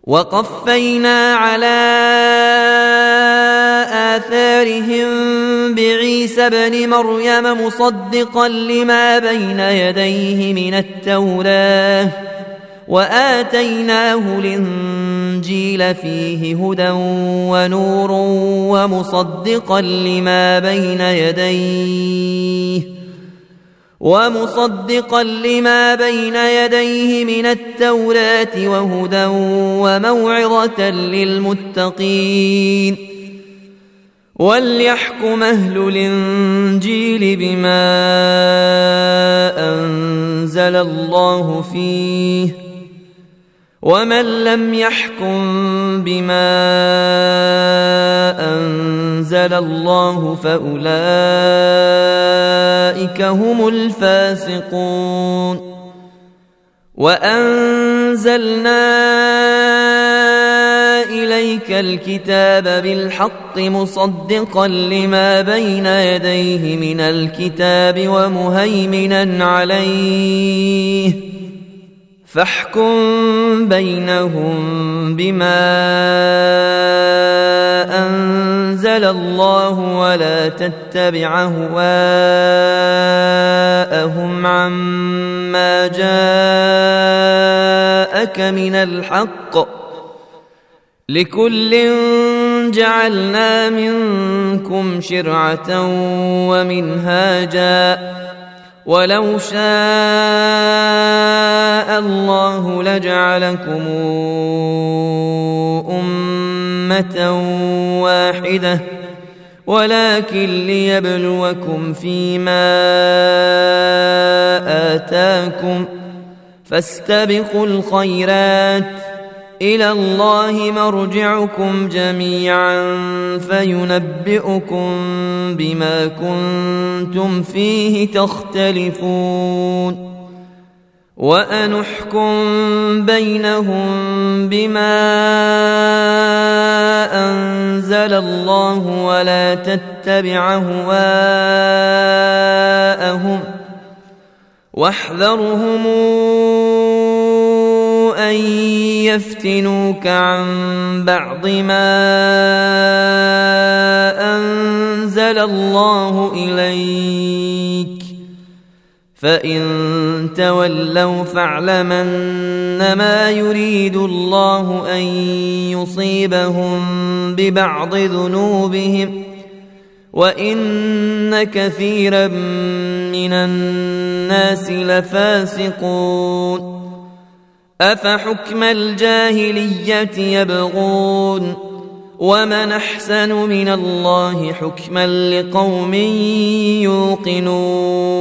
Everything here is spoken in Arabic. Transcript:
وقفينا على آثارهم بعيسى ابن مريم مصدقا لما بين يديه من التوراة وآتيناه الإنجيل فيه هدى ونور ومصدقا لما بين يديه من التوراة وهدى وموعظة للمتقين وليحكم أهل الإنجيل بما أنزل الله فيه ومن لم يحكم بما أنزل الله فأولئك هم الفاسقون وأنزلنا إليك الكتاب بالحق مصدقا لما بين يديه من الكتاب ومهيمنا عليه فاحكم بينهم بما أنزل الله ولا تتبع أهواءهم عما جاءك من الحق لكل جعلنا منكم شرعة ومنهاجا ولو شاء الله لجعلكم أمة واحدة ولكن ليبلوكم فيما آتاكم فاستبقوا الخيرات إلى الله مرجعكم جميعا فينبئكم بما كنتم فيه تختلفون وأنحكم بينهم بما أنزل الله ولا تتبع أهواءهم واحذرهم أن يفتنوك عن بعض ما أنزل الله إليك فإن تولوا فاعلمن يريد الله أن يصيبهم ببعض ذنوبهم وإن كثيرا من الناس لفاسقون أفحكم الجاهلية يبغون ومن أحسن من الله حكما لقوم يوقنون